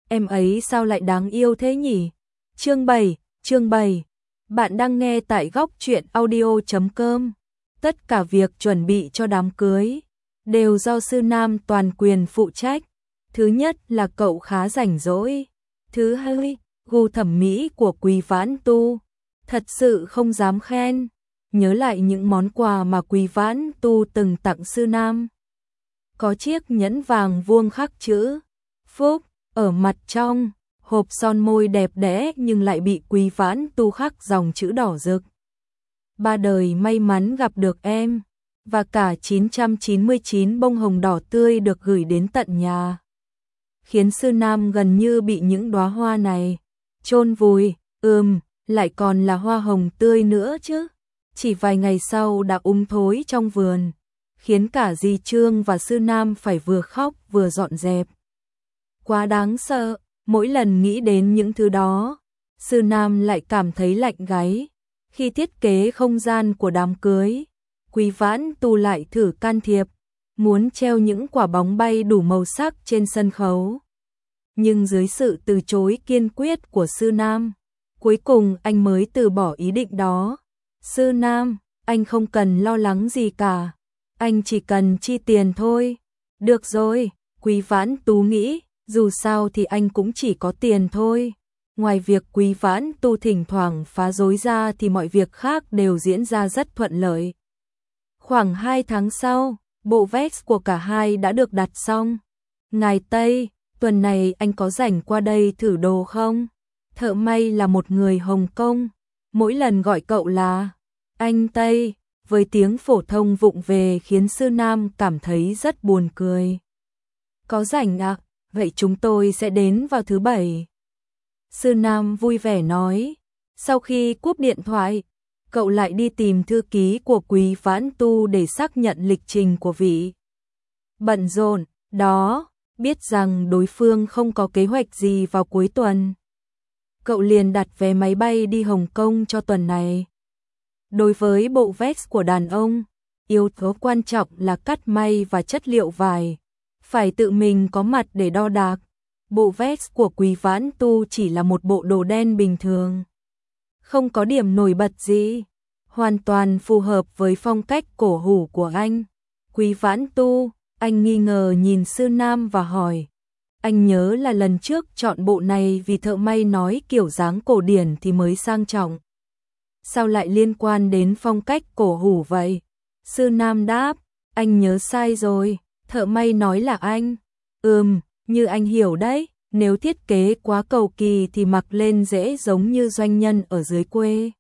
em ấy sao lại đáng yêu thế nhỉ? Chương 7, bạn đang nghe tại góc truyện audio.com. Tất cả việc chuẩn bị cho đám cưới đều do Sư Nam toàn quyền phụ trách. Thứ nhất là cậu khá rảnh rỗi. Thứ hai, gu thẩm mỹ của Quý Vãn Tu thật sự không dám khen. Nhớ lại những món quà mà Quý Vãn Tu từng tặng Sư Nam. Có chiếc nhẫn vàng vuông khắc chữ Phúc ở mặt trong, hộp son môi đẹp đẽ nhưng lại bị Quý Vãn Tu khắc dòng chữ đỏ rực. Ba đời may mắn gặp được em, và cả 999 bông hồng đỏ tươi được gửi đến tận nhà. Khiến Sư Nam gần như bị những đóa hoa này chôn vùi, lại còn là hoa hồng tươi nữa chứ. Chỉ vài ngày sau đã thối trong vườn, khiến cả dì Trương và Sư Nam phải vừa khóc vừa dọn dẹp. Quá đáng sợ, mỗi lần nghĩ đến những thứ đó, Sư Nam lại cảm thấy lạnh gáy. Khi thiết kế không gian của đám cưới, Quý Vãn Tu lại thử can thiệp, muốn treo những quả bóng bay đủ màu sắc trên sân khấu. Nhưng dưới sự từ chối kiên quyết của Sư Nam, cuối cùng anh mới từ bỏ ý định đó. Sư Nam, anh không cần lo lắng gì cả, anh chỉ cần chi tiền thôi. Được rồi, Quý Vãn Tu nghĩ, dù sao thì anh cũng chỉ có tiền thôi. Ngoài việc Quý Vãn Tu thỉnh thoảng phá rối ra thì mọi việc khác đều diễn ra rất thuận lợi. Khoảng 2 tháng sau, bộ vest của cả hai đã được đặt xong. Ngài Tây, tuần này anh có rảnh qua đây thử đồ không? Thợ may là một người Hồng Kông, mỗi lần gọi cậu là anh Tây, với tiếng phổ thông vụng về khiến Sư Nam cảm thấy rất buồn cười. Có rảnh ạ, vậy chúng tôi sẽ đến vào thứ Bảy. Sư Nam vui vẻ nói. Sau khi cúp điện thoại, cậu lại đi tìm thư ký của Quý Vãn Tu để xác nhận lịch trình của vị bận rộn đó, biết rằng đối phương không có kế hoạch gì vào cuối tuần. Cậu liền đặt vé máy bay đi Hồng Kông cho tuần này. Đối với bộ vest của đàn ông, yếu tố quan trọng là cắt may và chất liệu vải. Phải tự mình có mặt để đo đạc. Bộ vest của Quý Vãn Tu chỉ là một bộ đồ đen bình thường, không có điểm nổi bật gì, hoàn toàn phù hợp với phong cách cổ hủ của anh. Quý Vãn Tu, anh nghi ngờ nhìn Sư Nam và hỏi. Anh nhớ là lần trước chọn bộ này vì thợ may nói kiểu dáng cổ điển thì mới sang trọng. Sao lại liên quan đến phong cách cổ hủ vậy? Sư Nam đáp, anh nhớ sai rồi, thợ may nói là anh. Như anh hiểu đấy, nếu thiết kế quá cầu kỳ thì mặc lên dễ giống như doanh nhân ở dưới quê.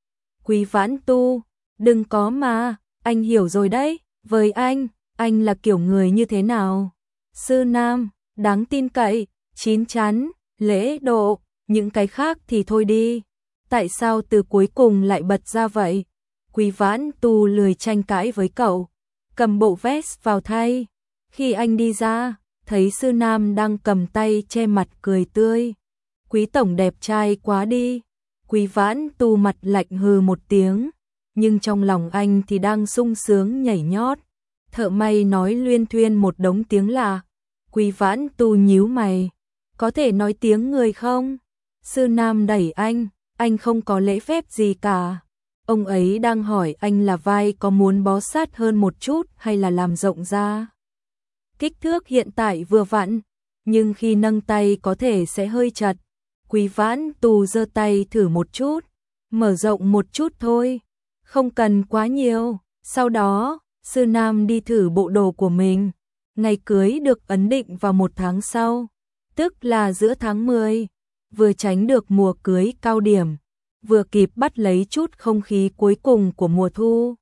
Quý Vãn Tu, đừng có mà, anh hiểu rồi đấy, với anh là kiểu người như thế nào? Sư Nam, đáng tin cậy, chín chắn, lễ độ, những cái khác thì thôi đi. Tại sao từ cuối cùng lại bật ra vậy? Quý Vãn Tu lười tranh cãi với cậu, cầm bộ vest vào thay. Khi anh đi ra, thấy Sư Nam đang cầm tay che mặt cười tươi. Quý tổng đẹp trai quá đi. Quý Vãn Tu mặt lạnh hừ một tiếng, nhưng trong lòng anh thì đang sung sướng nhảy nhót. Thợ may nói luyên thuyên một đống tiếng lạ. Quý Vãn Tu nhíu mày, có thể nói tiếng người không? Sư Nam đẩy anh không có lễ phép gì cả. Ông ấy đang hỏi anh là vai có muốn bó sát hơn một chút hay là làm rộng ra. Kích thước hiện tại vừa vặn, nhưng khi nâng tay có thể sẽ hơi chật. Quý Vãn Tu giơ tay thử một chút, mở rộng một chút thôi, không cần quá nhiều. Sau đó, Sư Nam đi thử bộ đồ của mình. Ngày cưới được ấn định vào 1 tháng sau, tức là giữa tháng 10, vừa tránh được mùa cưới cao điểm, vừa kịp bắt lấy chút không khí cuối cùng của mùa thu.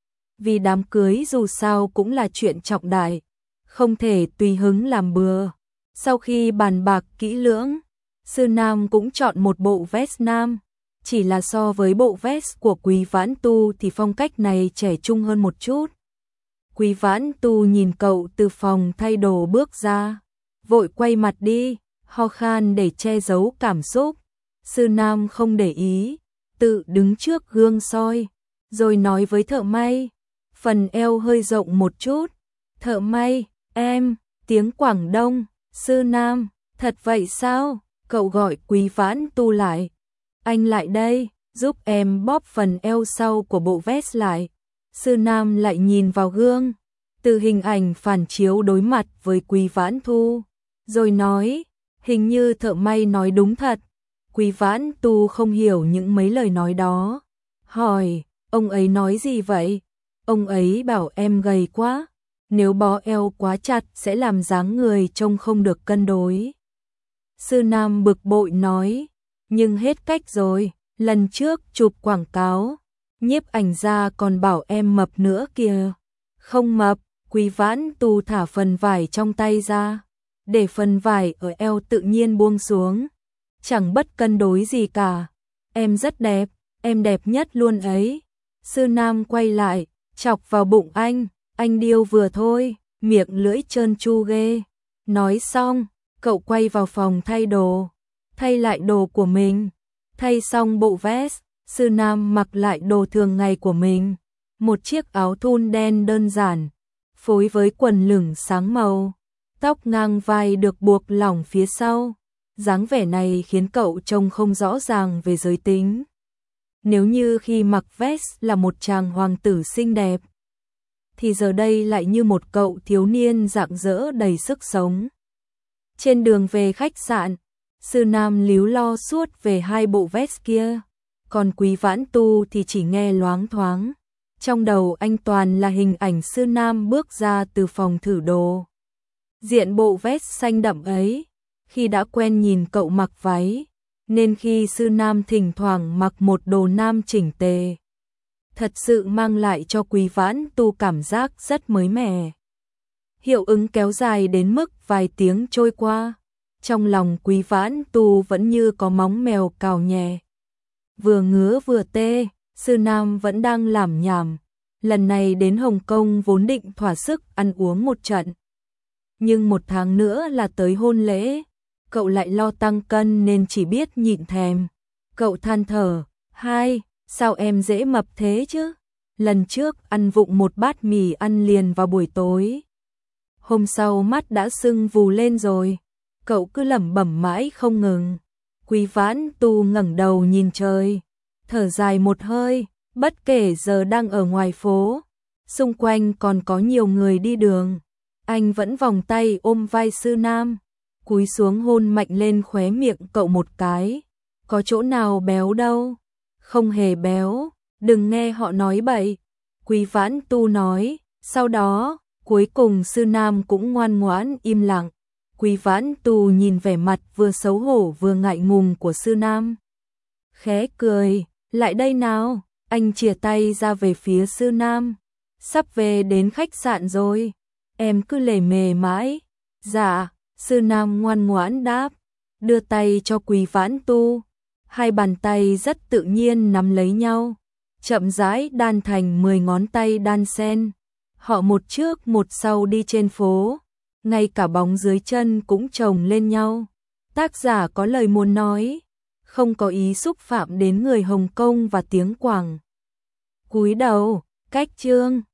Vì đám cưới dù sao cũng là chuyện trọng đại, không thể tùy hứng làm bừa. Sau khi bàn bạc kỹ lưỡng, Sư Nam cũng chọn một bộ vest nam, chỉ là so với bộ vest của Quý Vãn Tu thì phong cách này trẻ trung hơn một chút. Quý Vãn Tu nhìn cậu từ phòng thay đồ bước ra, vội quay mặt đi, ho khan để che giấu cảm xúc. Sư Nam không để ý, tự đứng trước gương soi, rồi nói với thợ may, phần eo hơi rộng một chút. Thợ may, em, tiếng Quảng Đông. Sư Nam, Thật vậy sao? Cậu gọi Quý Vãn Tu lại. Anh lại đây, giúp em bóp phần eo sau của bộ vest lại. Sư Nam lại nhìn vào gương, từ hình ảnh phản chiếu đối mặt với Quý Vãn Tu, rồi nói, hình như thợ may nói đúng thật. Quý Vãn Tu không hiểu những mấy lời nói đó. Hỏi, ông ấy nói gì vậy? Ông ấy bảo em gầy quá, nếu bó eo quá chặt sẽ làm dáng người trông không được cân đối. Sư Nam bực bội nói, nhưng hết cách rồi, lần trước chụp quảng cáo, nhiếp ảnh gia còn bảo em mập nữa kìa. Không mập, Quý Vãn Tu thả phần vải trong tay ra, để phần vải ở eo tự nhiên buông xuống. Chẳng bất cân đối gì cả. Em rất đẹp, em đẹp nhất luôn ấy. Sư Nam quay lại, chọc vào bụng anh điêu vừa thôi, miệng lưỡi trơn tru ghê. Nói xong, cậu quay vào phòng thay đồ, thay lại đồ của mình. Thay xong bộ vest, Sư Nam mặc lại đồ thường ngày của mình, một chiếc áo thun đen đơn giản, phối với quần lửng sáng màu, tóc ngang vai được buộc lỏng phía sau. Dáng vẻ này khiến cậu trông không rõ ràng về giới tính. Nếu như khi mặc vest là một chàng hoàng tử xinh đẹp, thì giờ đây lại như một cậu thiếu niên rạng rỡ đầy sức sống. Trên đường về khách sạn, Sư Nam líu lo suốt về hai bộ vest kia, còn Quý Vãn Tu thì chỉ nghe loáng thoáng. Trong đầu anh toàn là hình ảnh Sư Nam bước ra từ phòng thử đồ. Diện bộ vest xanh đậm ấy, khi đã quen nhìn cậu mặc váy, nên khi Sư Nam thỉnh thoảng mặc một đồ nam chỉnh tề, thật sự mang lại cho Quý Vãn Tu cảm giác rất mới mẻ. Hiệu ứng kéo dài đến mức vài tiếng trôi qua, trong lòng Quý Vãn Tu vẫn như có móng mèo cào nhẹ. Vừa ngứa vừa tê, Sư Nam vẫn đang lảm nhảm. Lần này đến Hồng Kông vốn định thỏa sức ăn uống một trận, nhưng 1 tháng nữa là tới hôn lễ, cậu lại lo tăng cân nên chỉ biết nhịn thèm. Cậu than thở, sao em dễ mập thế chứ? Lần trước ăn vụng một bát mì ăn liền vào buổi tối, hôm sau mắt đã sưng vù lên rồi. Cậu cứ lẩm bẩm mãi không ngừng. Quý Vãn Tu ngẩng đầu nhìn trời, thở dài một hơi, bất kể giờ đang ở ngoài phố, xung quanh còn có nhiều người đi đường, anh vẫn vòng tay ôm vai Sư Nam, cúi xuống hôn mạnh lên khóe miệng cậu một cái. Có chỗ nào béo đâu, không hề béo, đừng nghe họ nói bậy. Quý Vãn Tu nói, sau đó, cuối cùng Sư Nam cũng ngoan ngoãn im lặng. Quý Vãn Tu nhìn vẻ mặt vừa xấu hổ vừa ngại ngùng của Sư Nam, khẽ cười, lại đây nào, anh chìa tay ra về phía Sư Nam. Sắp về đến khách sạn rồi, em cứ lề mề mãi. Dạ, Sư Nam ngoan ngoãn đáp, đưa tay cho Quý Vãn Tu. Hai bàn tay rất tự nhiên nắm lấy nhau, chậm rãi đan thành 10 ngón tay đan xen. Họ một trước một sau đi trên phố, ngay cả bóng dưới chân cũng chồng lên nhau. Tác giả có lời muốn nói, không có ý xúc phạm đến người Hồng Kông và tiếng Quảng. Cúi đầu, cách chương.